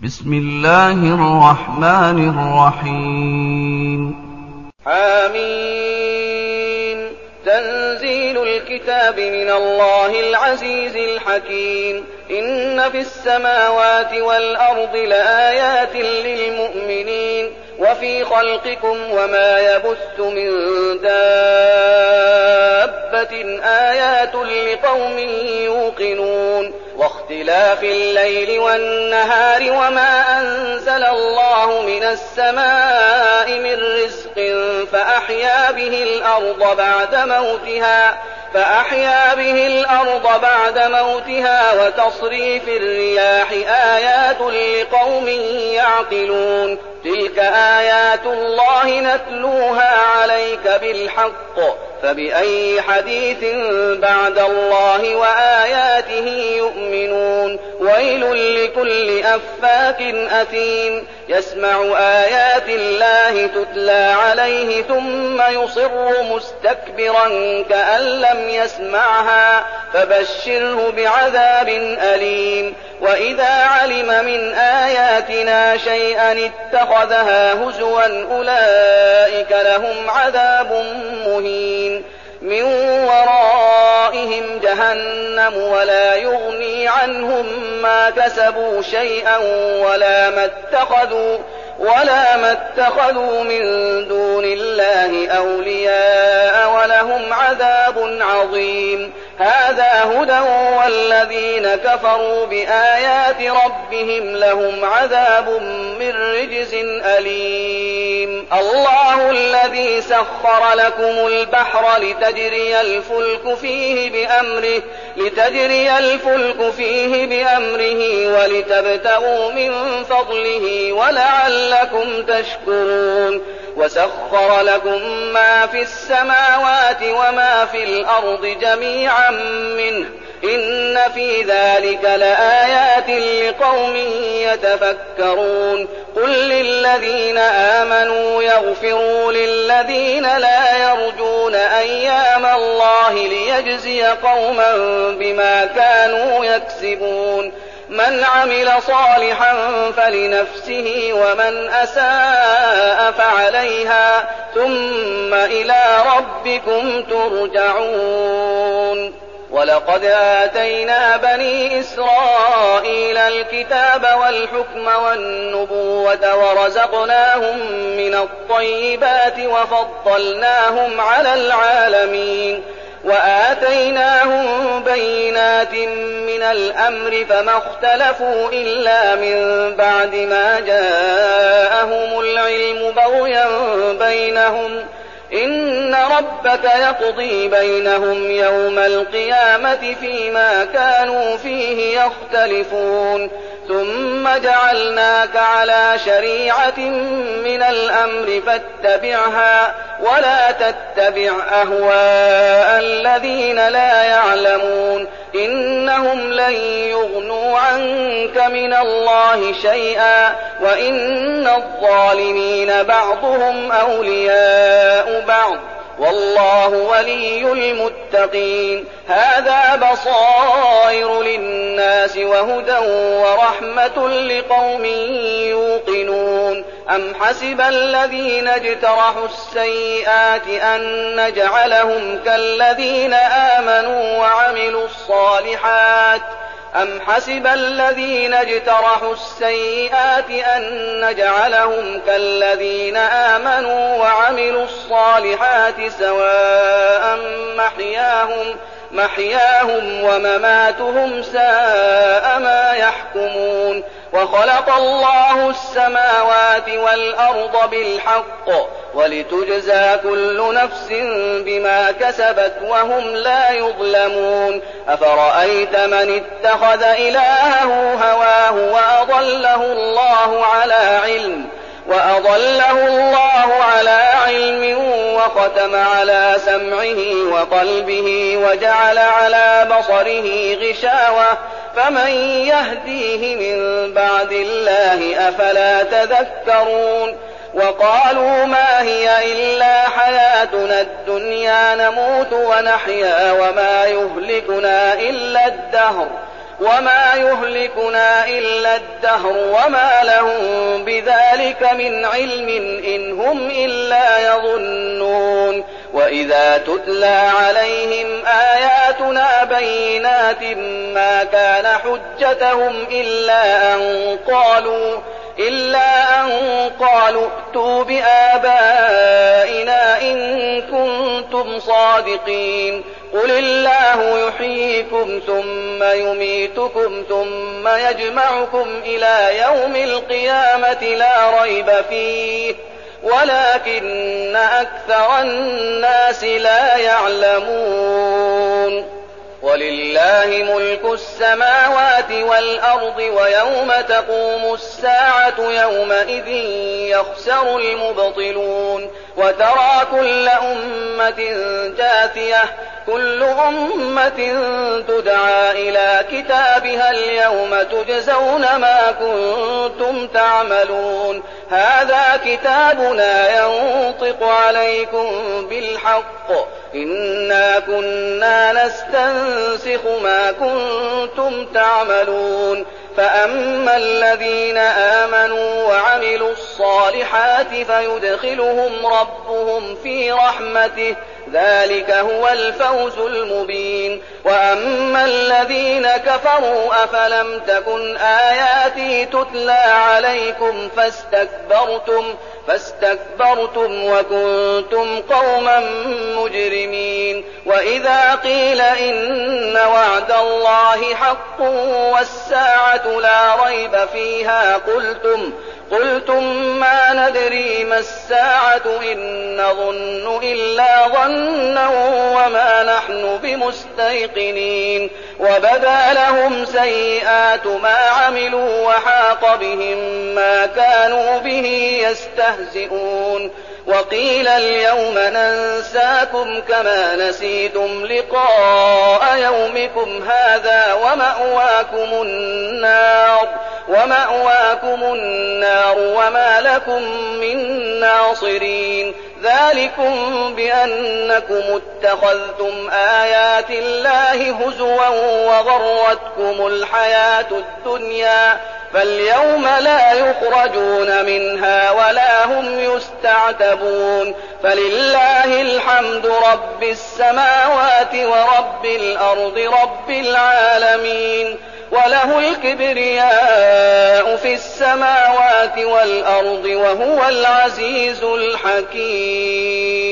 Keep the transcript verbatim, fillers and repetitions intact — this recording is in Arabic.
بسم الله الرحمن الرحيم. حميم. تنزيل الكتاب من الله العزيز الحكيم. إن في السماوات والأرض لآيات للمؤمنين وفي خلقكم وما يبث من دابة آيات لقوم يوقنون واختلاف الليل والنهار وما أنزل الله من السماء من رزق فأحيا به الأرض بعد موتها فأحيا به الأرض بعد موتها وتصريف الرياح آيات لقوم يعقلون. تلك آيات الله نتلوها عليك بالحق فبأي حديث بعد الله وآياته يؤمنون. ويل لكل أفاك أثيم يسمع آيات الله تتلى عليه ثم يصر مستكبرا كأن لم يسمعها فبشره بعذاب أليم. وإذا علم من آياتنا شيئا اتخذها هزوا أولئك لهم عذاب مهين. من ورائهم جهنم ولا يغني عنهم ما كسبوا شيئا ولا ما اتخذوا ولا ما اتخذوا من دون الله أولياء ولهم عذاب عظيم. هذا هدى والذين كفروا بآيات ربهم لهم عذاب من رجز أليم. الله الذي سخر لكم البحر لتجري الفلك فيه بأمره لتجري الفلك فيه بأمره ولتبتغوا من فضله ولعلكم تشكرون. وسخر لكم ما في السماوات وما في الأرض جميعا منه إن في ذلك لآيات لقوم يتفكرون. قل للذين آمنوا يغفروا للذين لا يرجون أيام الله ليجزي قوما بما كانوا يكسبون. من عمل صالحا فلنفسه ومن أساء فعليها ثم إلى ربكم ترجعون. ولقد آتينا بني إسرائيل الكتاب والحكم والنبوة ورزقناهم من الطيبات وفضلناهم على العالمين وآتيناهم بينات من الأمر فما اختلفوا إلا من بعد ما جاءهم العلم بغيا بينهم إن ربك يقضي بينهم يوم القيامة فيما كانوا فيه يختلفون. ثم جعلناك على شريعة من الأمر فاتبعها ولا تتبع أهواء الذين لا يعلمون إنهم لن يغنوا عنك من الله شيئا وإن الظالمين بعضهم أولياء بعض والله ولي المتقين. هذا بصائر للناس وهدى ورحمة لقوم يوقنون. أم حسب الذين اجترحوا السيئات أن نجعلهم كالذين آمنوا وعملوا الصالحات أم حسب الذين اجترحوا السيئات أن نجعلهم كالذين آمنوا وعملوا الصالحات سواء محياهم محياهم ومماتهم ساء ما يحكمون. وخلق الله السماوات والأرض بالحق ولتجزى كل نفس بما كسبت وهم لا يظلمون. أفرأيت من اتخذ إلهه هواه وأضله الله على علم وأضله الله على علم وختم على سمعه وقلبه وجعل على بصره غشاوة فمن يهديه من بعد الله أفلا تذكرون. وقالوا ما هي إلا حياتنا الدنيا نموت ونحيا وما يهلكنا إلا الدهر وما يهلكنا إلا الدهر وما لهم بذلك من علم إن هم إلا يظنون وإذا تتلى عليهم آياتنا بينات ما كان حجتهم إلا أن قالوا إلا أن قالوا ائتوا بآبائنا إن كنتم صادقين قل الله يحييكم ثم يميتكم ثم يجمعكم إلى يوم القيامة لا ريب فيه ولكن أكثر الناس لا يعلمون ولله ملك السماوات والأرض ويوم تقوم الساعة يومئذ يخسر المبطلون وترى كل أمة جاثية كل أمة تدعى إلى كتابها اليوم تجزون ما كنتم تعملون هذا كتابنا ينطق عليكم بالحق إنا كنا نستنسخ ما كنتم تعملون فأما الذين آمنوا وعملوا الصالحات فيدخلهم ربهم في رحمته ذلك هو الفوز المبين وأما الذين كفروا أفلم تكن آياتي تتلى عليكم فاستكبرتم فاستكبرتم وكنتم قوما مجرمين وإذا قيل إن وعد الله حق والساعة لا ريب فيها قلتم قلتم ما ندري ما الساعة إن نظن إلا ظنا وما نحن بمستيقنين وبدا لهم سيئات ما عملوا وحاق بهم ما كانوا به يستهزئون وقيل اليوم ننساكم كما نسيتم لقاء يومكم هذا ومأواكم النار ومأواكم النار وما لكم من ناصرين ذلكم بأنكم اتخذتم آيات الله هزوا وغرتكم الحياة الدنيا فاليوم لا يخرجون منها ولا هم يستعتبون فلله الحمد رب السماوات ورب الأرض رب العالمين وله الكبرياء في السماوات والأرض وهو العزيز الحكيم